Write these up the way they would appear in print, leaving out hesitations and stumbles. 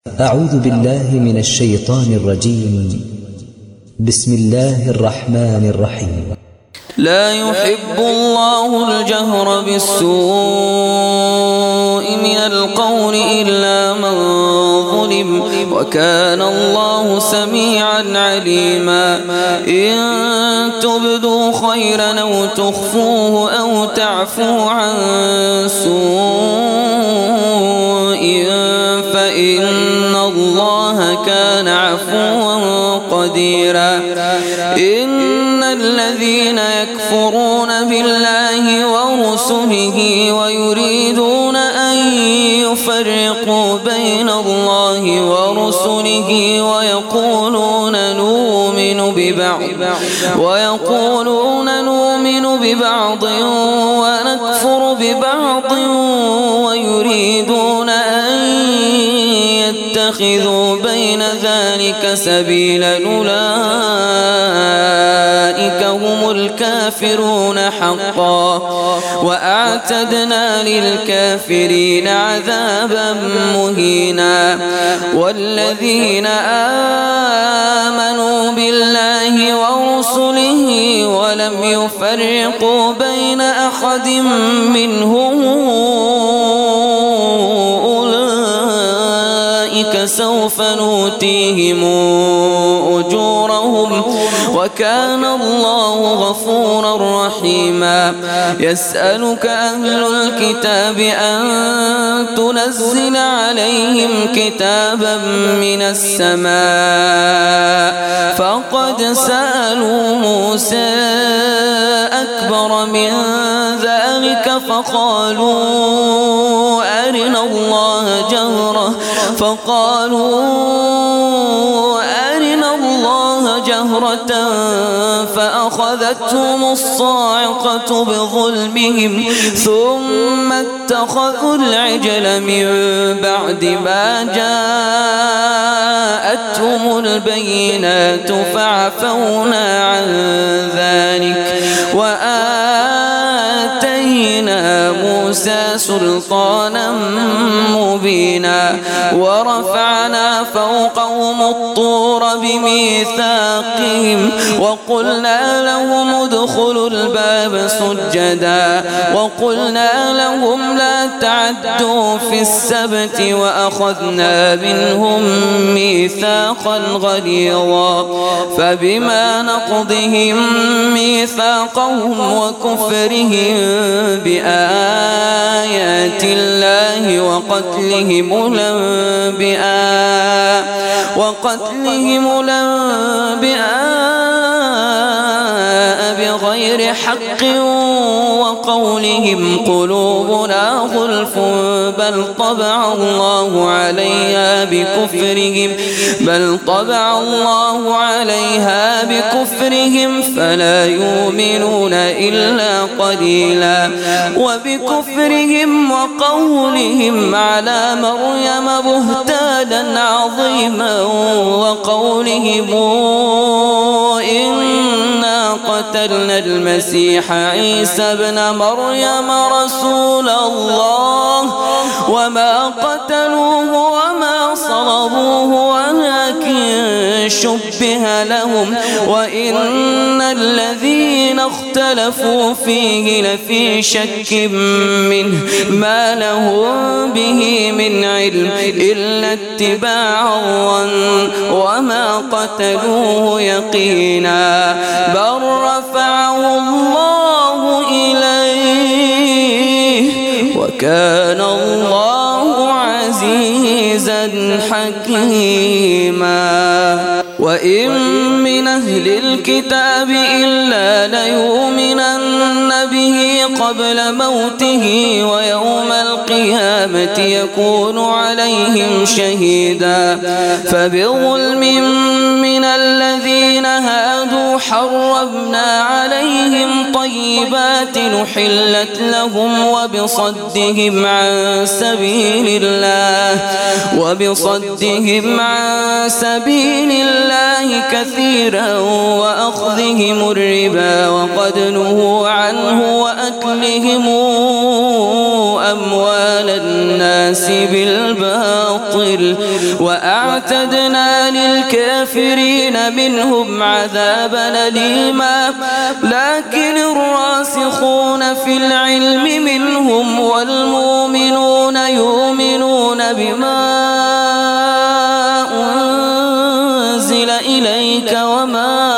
أعوذ بالله من الشيطان الرجيم. بسم الله الرحمن الرحيم. لا يحب الله الجهر بالسوء من القول إلا من ظلم وكان الله سميعا عليما. إن تبدوا خيرا أو تخفوه أو تعفو عن سوء فإن الله كان عفوا قديرا. إن الذين يكفرون بالله ورسله ويريدون أن يفرقوا بين الله ورسله ويقولون نؤمن ببعض ونكفر ببعض ويريدون أن يتخذوا بين ذلك سبيلا أولئك هم الكافرون حقا وأعتدنا للكافرين عذابا مهينا. والذين آمنوا بالله ورسله ولم يفرقوا بين أحد منهم سوف نؤتيهم أجورهم وكان الله غفورا رحيما. يسألك أهل الكتاب أن تنزل عليهم كتابا من السماء فقد سألوا موسى أكبر من ذلك فقالوا أرنا الله جهرة فأخذتهم الصاعقة بظلمهم ثم اتخذوا العجل من بعد ما جاءتهم البينات فعفونا عن ذلك وآتينا موسى سلطانا مبينا. ورفعنا فوقهم الطور بميثاقهم وقلنا لهم ادخلوا الباب سجدا وقلنا لهم لا تعدوا في السبت وأخذنا منهم ميثاقا غليظا. فبما نقضهم ميثاقهم وكفرهم بآيات الله وقتلهم الأنبياء بغير حق وقولهم قلوبنا غلف بل طبع الله عليها بكفرهم فلا يؤمنون إلا قليلا. وبكفرهم وقولهم على مريم بهتانا عظيما وقولهم إنا قتلنا المسيح عيسى ابن مريم رسول الله وما قتلوه وما صلبوه ولكن شبه لهم وإن الذين اختلفوا فيه لفي شك منه ما لهم به من علم إلا اتباع الظن وما قتلوه يقينا بل رفعه الله إليه وكان الله عزيزا حكيما. وإن من أهل الكتاب إلا ليؤمنن به قبل موته ويوم القيامة يكون عليهم شهيدا. فبظلم من الذين هادوا حرمنا عليهم طيبات نحلت لهم وبصدهم عن سبيل الله كثيرا وأخذهم الربا وقد نهوا عنه وأكلهم أموال الناس بالباطل وأعتدنا للكافرين منهم عذابا أليما لكن الراسخون في العلم منهم والمؤمنون يؤمنون بما أنزل إليك وما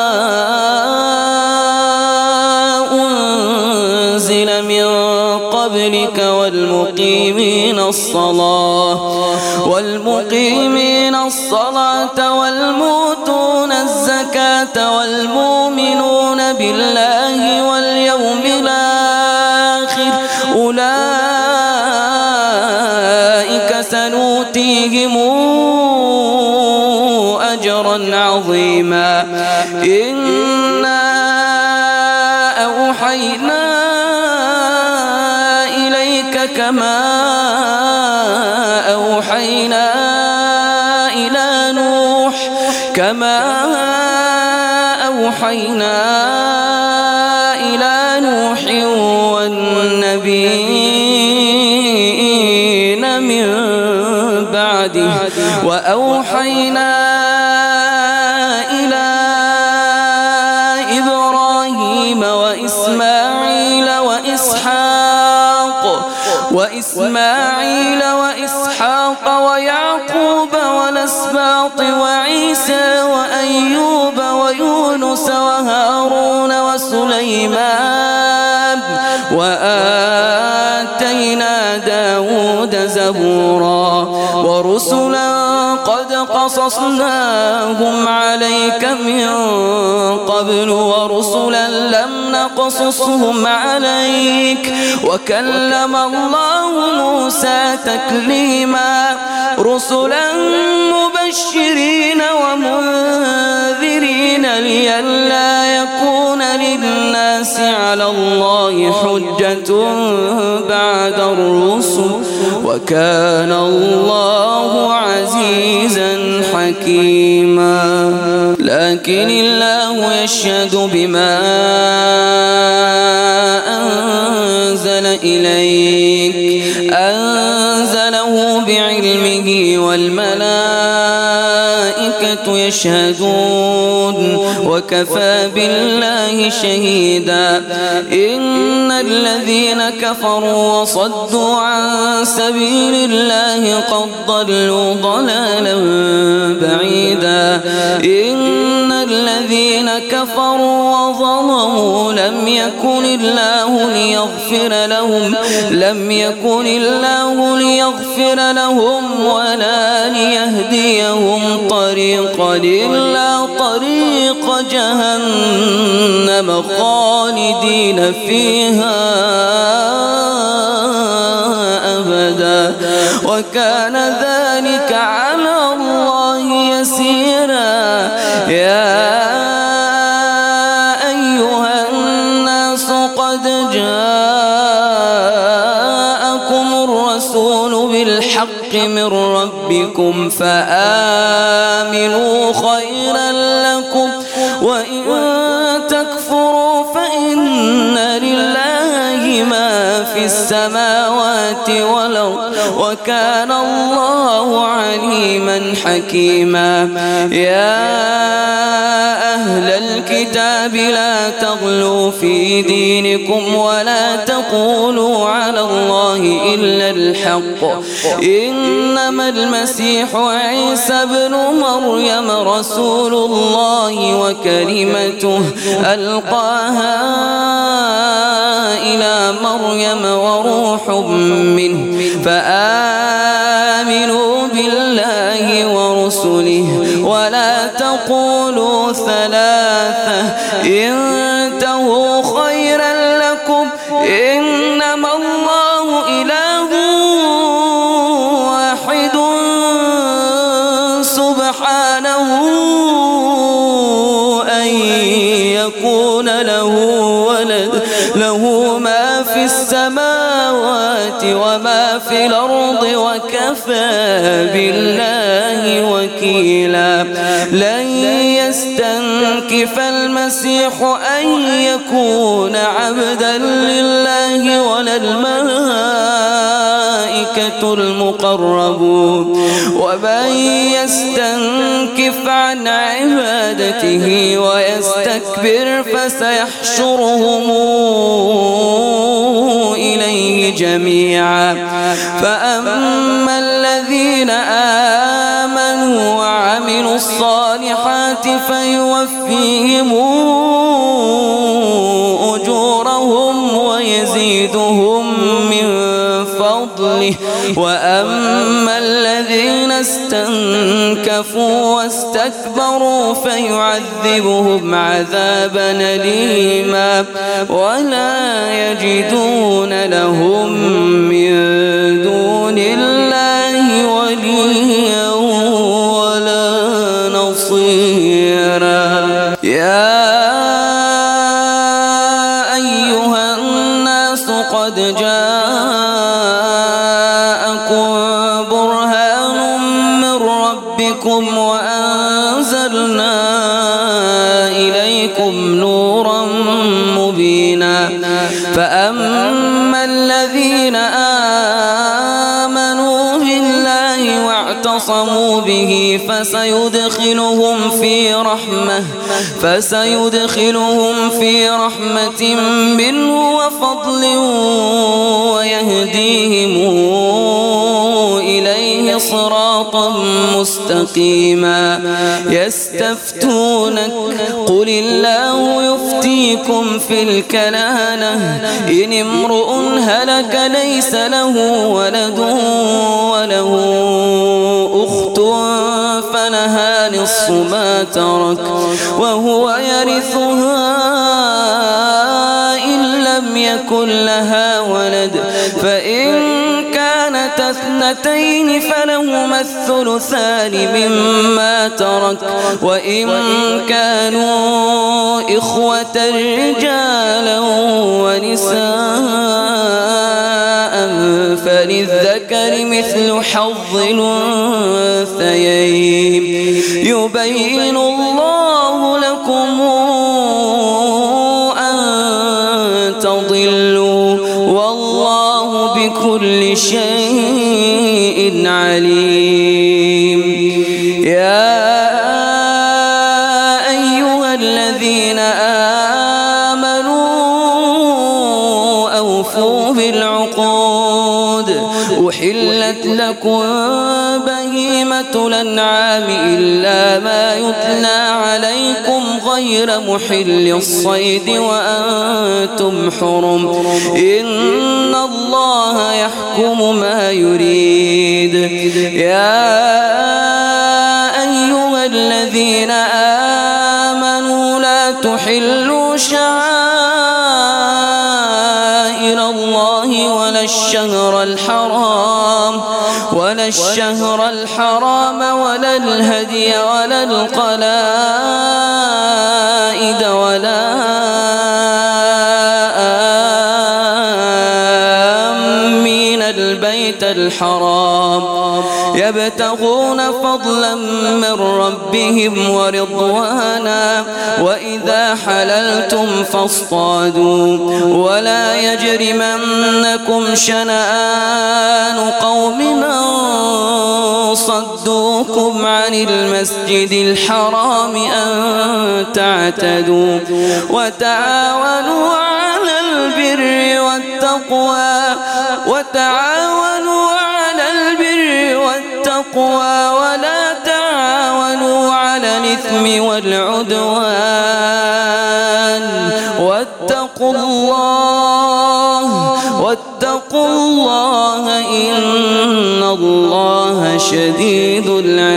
أنزل من قبلك والمقيمين الصلاة والمؤتون الزكاة والمؤمنون بالله واليوم الآخر أولئك سنؤتيهم أجرا عظيما إنا أوحينا إليك كما أوحينا إلى نوح والنبيين من بعده وأوحينا إلى إبراهيم وإسماعيل وإسحاق ويعقوب والأسباط وعيسى وأيوب ويونس وهارون وسليمان وآتينا داود زبورا ورسلا قد قصصناهم عليك من قبل ورسلا لم نقصصهم عليك وكلم الله موسى تكليما رسلا مبشرين ومنذرين لئلا يكون للناس على الله حجة بعد الرسل وكان الله عزيزا حكيما لكن الله يشهد بما أنزل إليك أنزله بعلمه والملائكة يشهدون وكفى بالله شهيدا إن الذين كفروا وصدوا عن سبيل الله قد ضلوا ضلالا بعيدا إن الذين كفروا وظلموا لم يكن الله ليغفر لهم ولا ليهديهم طريقا إلا طريق جهنم خالدين فيها أبدا وكان ذلك على الله يسيرا يا أيها الناس قد جاءكم الرسول بالحق من ربكم فآمنوا خيرا لكم وإن تكفروا فإن لله ما في السماوات والأرض وكان الله عليما حكيما يا أهل الكتاب لا تغلوا في دينكم ولا تقولوا على الله إلا الحق إنما المسيح عيسى بن مريم رسول الله وكلمته ألقاها إلى مريم وروح منه فآمنوا بالله ورسله ولا تقولوا ثلاثة انتهوا خيرا لكم إنما الله إله واحد سبحانه أن يكون له ولد له ما في السماوات وما في الأرض وكفى بالله وكيلا لن يستنكف المسيح أن يكون عبدا لله ولا الملائكة المقربون ومن يستنكف عن عبادته ويستكبر فسيحشرهم إليه جميعا فأما الذين آمنوا وعملوا الصالحات فيوفيهم أجورهم ويزيدهم من فضله وأما الذين استنكفوا واستكبروا فيعذبهم عذابا أليما ولا يجدون لهم من دون الله وليا ولا نصيرا. يا أيها الناس قد جاءكم برهان من ربكم وأنزلنا إليكم نورا مبينا فأما الذين آمنوا بالله واعتصموا به فسيدخلهم في رحمة منه وفضل ويهديهم إليه صراطا مستقيما. يستفتونك قل الله يفتيكم في الكلالة إن امرؤ هلك ليس له ولد وله أخت فلها نصف ما ترك وهو يرثها إن لم يكن لها ولد فإن كانت اثنتين فلهما الثلثان مما ترك وإن كانوا إخوة رجالا ونساء فللذكر مثل حظ الأنثيين يبين الله لكم أن تضلوا والله بكل شيء عليم. يا أيها الذين آمنوا أوفوا بالعقود أحلت لكم بهيمة الأنعام إلا ما يتلى عليكم غير محل الصيد وأنتم حرم إن الله يحكم ما يريد. يا أيها الذين آمنوا لا تحلوا شعائر الله ولا الشهر الحرام ولا الهدي ولا القلائد ولا آمين البيت الحرام يبتغون فضلا من ربهم ورضوانا وإذا حللتم فاصطادوا ولا يجرمنكم شنآن قوم صدوكم عن المسجد الحرام أن تعتدوا وتعاونوا على البر والتقوى ولا تعاونوا على الإثم والعدوان واتقوا الله إن الله شديد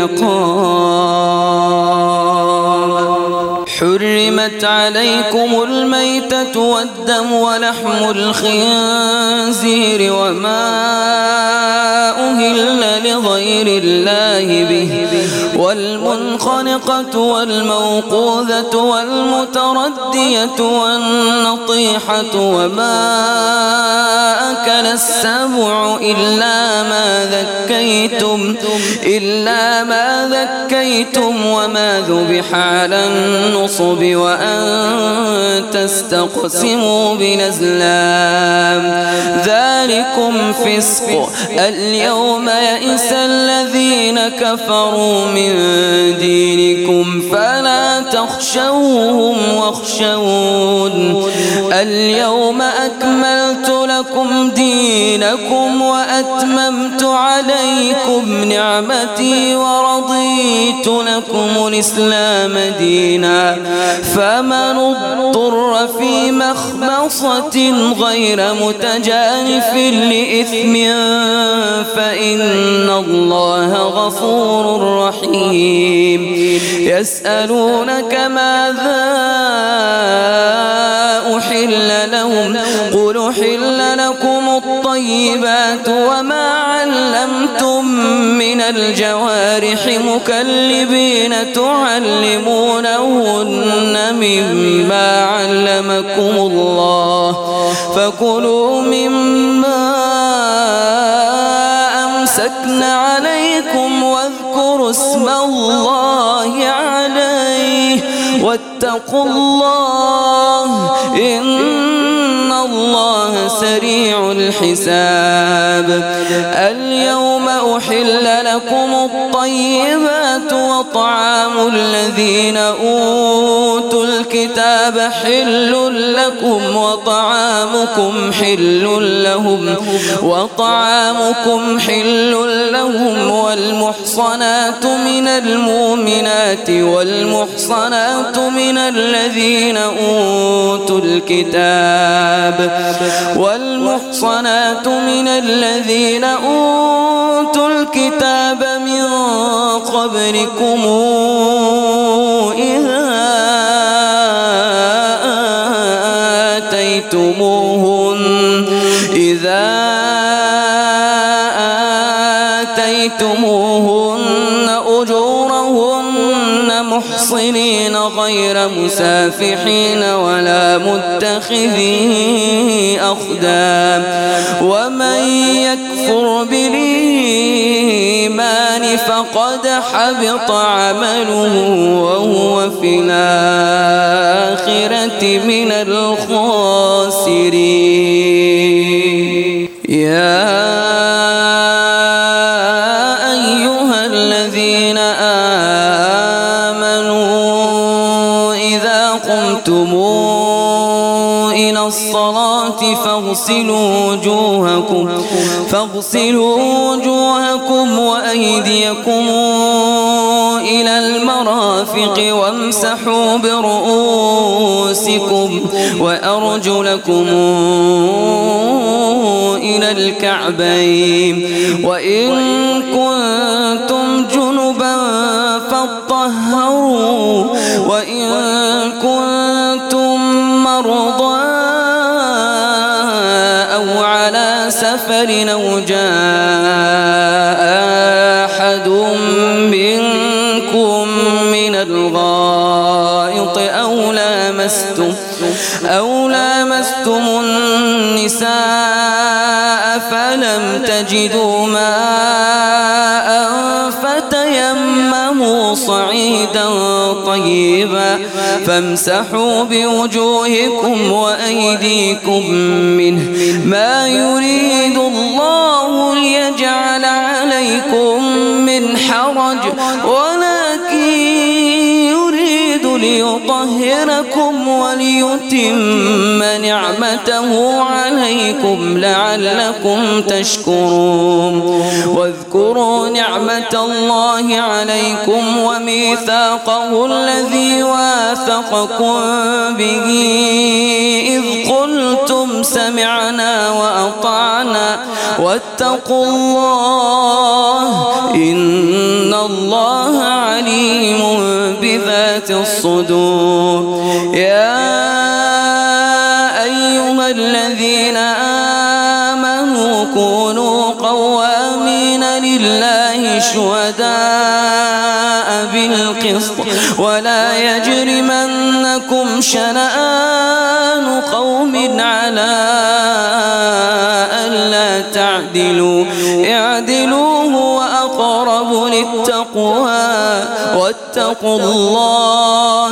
العقاب. حرمت عليكم الميتة والدم ولحم الخنزير وما أهل لغير الله به والمنخنقة والموقوذة والمتردية والنطيحة وما أكل السبع إلا ما ذكيتم وما ذبح على النصب وأن تستقسموا بالأزلام ذلكم فسق. اليوم يئس الذين كفروا من دينكم فلا تخشوهم واخشون. اليوم أكملت لكم دينكم وأتممت عليكم نعمتي ورضيت لكم الإسلام دينا. فمن اضطر في مخمصة غير متجانف لإثم فإن الله غفور رحيم. يسألونك ماذا أحل لهم قل أحل لكم الطيبات وما علمتم من الجوارح مكلبين تعلمونهن مما علمكم الله فكلوا مما أمسكن عليكم واذكروا اسم الله عليه واتقوا الله إن الله سريع الحساب. اليوم أحل لكم الطيبات وطعام الذين أوتوا الكتاب حل لكم وطعامكم حل لهم والمحصنات من المؤمنات والمحصنات من الذين أوتوا الكتاب من قبلكم إذا آتيتموهن أجورهن محصنين غير مسافحين ولا متخذي أخدان. ومن يكفر بالإيمان فقد حبط عمله وهو في الآخرة من الخاسرين. يا أيها الذين آمنوا إذا قمتم إلى الصلاة فاغسلوا وجوهكم وأيديكم إلى المرافق وامسحوا برؤوسكم وأرجلكم إلى الكعبين وإن كنتم جنبا فاطهروا وإن كنتم مرضى أو على سفر أو جاء أحد منكم من الغائط أو لامستم النساء فلم تجدوا ماء فتيمموا صعيدا طيبا فامسحوا بوجوهكم وأيديكم منه ما يريد الله ليجعل عليكم من حرج ولكن يريد ليطهركم وليتم نعمته عليكم لعلكم تشكرون. واذكروا نعمة الله عليكم وميثاقه الذي واثقكم به إذ قلتم سمعنا وأطعنا واتقوا الله إن الله عليم بذات الصدور. يا أيها الذين آمنوا كونوا قوامين لله شهداء بالقسط ولا يجرمنكم شنآن قوم على ألا تعدلوا اعدلوا وأقرب للتقوى واتقوا الله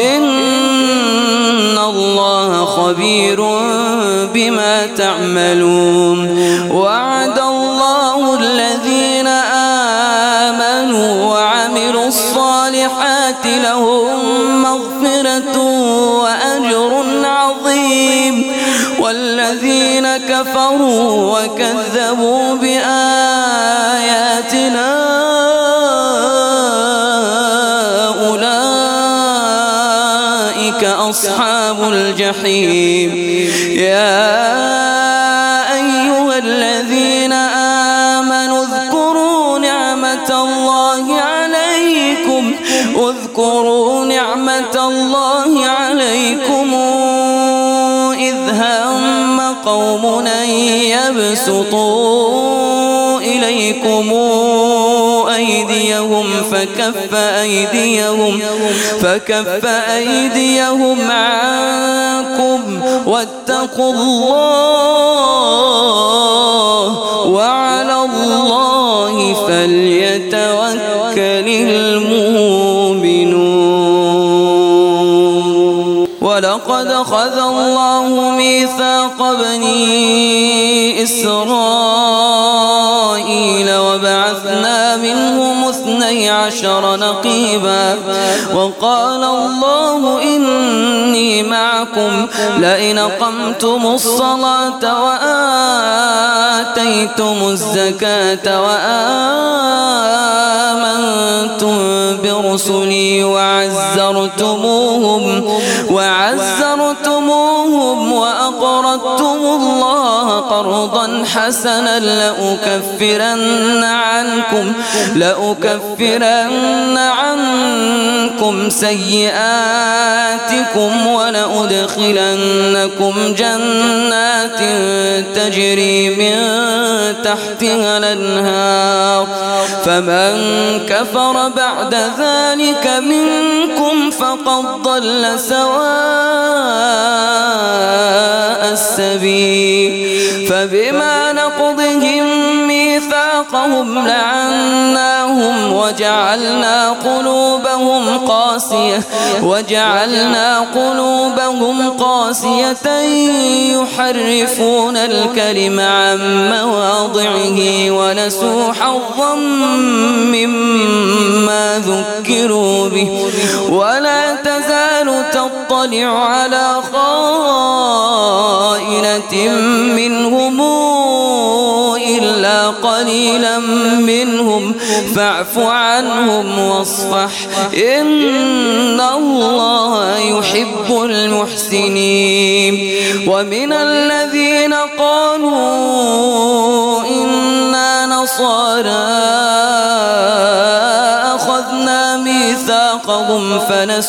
إن الله خبير بما تعملون وعد الله الذين آمنوا وعملوا الصالحات لهم مغفرة وأجر عظيم والذين كفروا وكذبوا بآياتنا أولئك أصحاب الجحيم يا أيها الذين آمنوا اذكروا نعمة الله عليكم إذ هم قوم أن يبسطوا إليكم أيديهم فكف أيديهم عنكم واتقوا الله وعلى الله فليتوكل المؤمنون ولقد أخذ الله ميثاق بني إسرائيل وبعثنا منهم 12 نقيبا وقال الله إني معكم لئن أقمتم الصلاة وآتيتم الزكاة وآمنتم برسلي وعزرتموهم وأقرضتم الله قرضا حسنا لأكفرن عنكم سيئاتكم ولأدخلنكم جنات تجري من تحتها الأنهار فمن كفر بعد ذلك منكم فقد ضل سواء السبيل فبما نقضهم ميثاقهم لعناهم وجعلنا قلوبهم قاسية يحرفون الكلم عن مواضعه ونسوا حظا مما ذكروا به ولا تزال تطلع على خائنة منهم إلا قليلا منهم فاعف عنهم واصفح إن الله يحب المحسنين ومن الذين قالوا إنا نصارى أخذنا ميثاقهم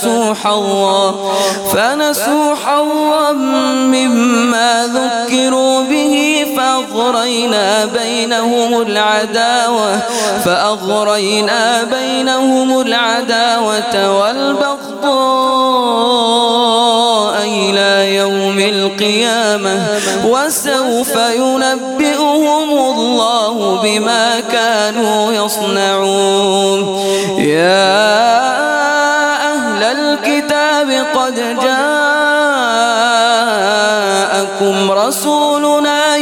فنسوا حظا مما ذكروا به فأغرينا بينهم العداوة والبغضاء إلى يوم القيامة وسوف ينبئهم الله بما كانوا يصنعون يا أهل الكتاب قد جاءكم رسولنا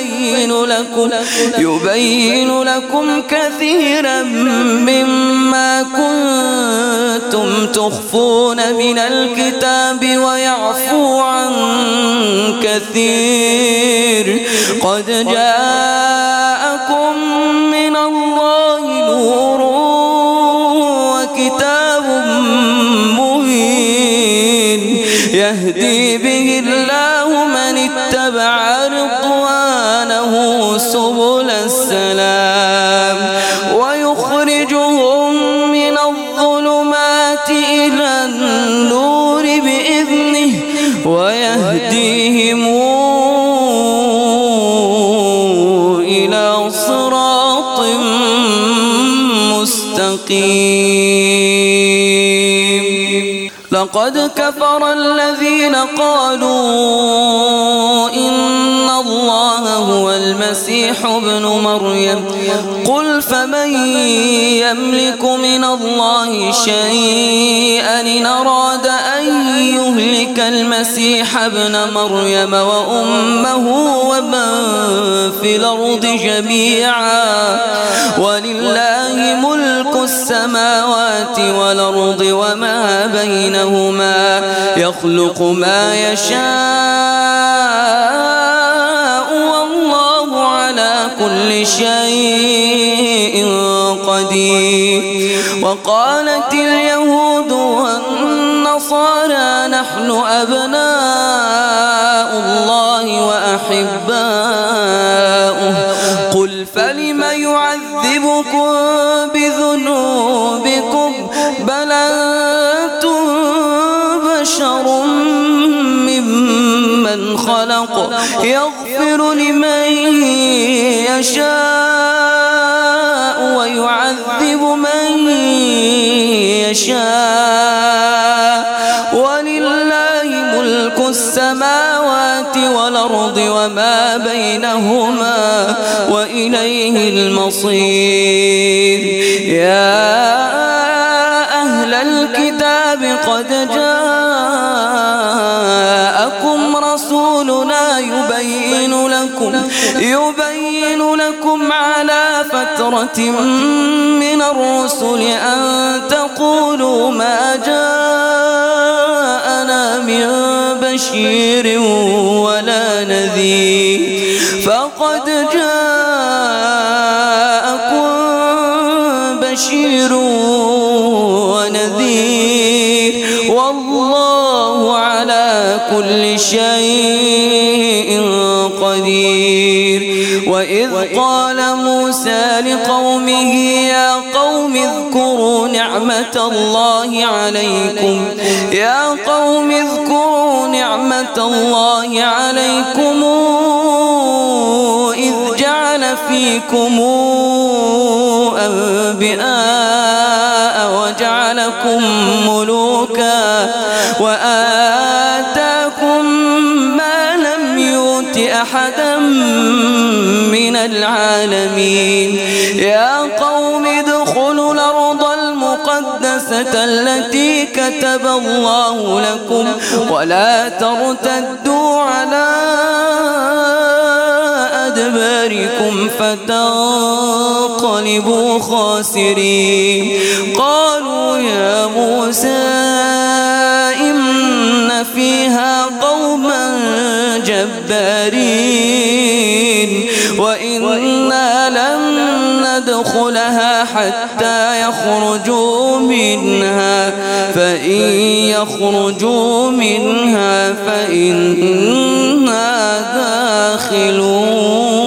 يبين لكم كثيرا مما كنتم تخفون من الكتاب ويعفو عن كثير قد جاءكم من الله نور وكتاب مبين يهدي به الله من اتبع رضوانه سبل السلام ويخرجهم من الظلمات إلى النور بإذنه ويهديهم إلى صراط مستقيم لقد كفر الذين قالوا إن الله هو المسيح ابن مريم قل فمن يملك من الله شيئا إن أراد أن يهلك المسيح ابن مريم وأمه ومن في الأرض جميعا ولله ملك السماوات والأرض وما بينهما يخلق ما يشاء والله على كل شيء قدير. وقالت اليهود والنصارى نحن أبناء الله وأحباؤه قل فلم يعذبكم بذنوبكم بل أنتم بشر ممن خلق يغفر لمن يشاء ويعذب من يشاء ولله ملك السماوات والأرض وما بينهما وإليه المصير. يا أهل الكتاب قد جاءكم رسولنا يبين لكم على فترة من الرسل أن تقولوا ما جاءنا من بشير ولا نذير فقد جاءكم بشير ونذير والله على كل شيء قدير. وإذ قال موسى لقومه يا قوم اذكروا نعمة الله عليكم إذ جعل فيكم أنبياء وجعلكم ملوكا وآتاكم ما لم يؤت أحدا من العالمين. يا قوم ادخلوا الأرض المقدسة التي كتب الله لكم ولا ترتدوا على أدباركم فتنقلبوا خاسرين. قالوا يا موسى إن فيها قوما جبارين وإنا لن ندخلها حتى يخرجوا منها فإن يخرجوا منها فإنا داخلون.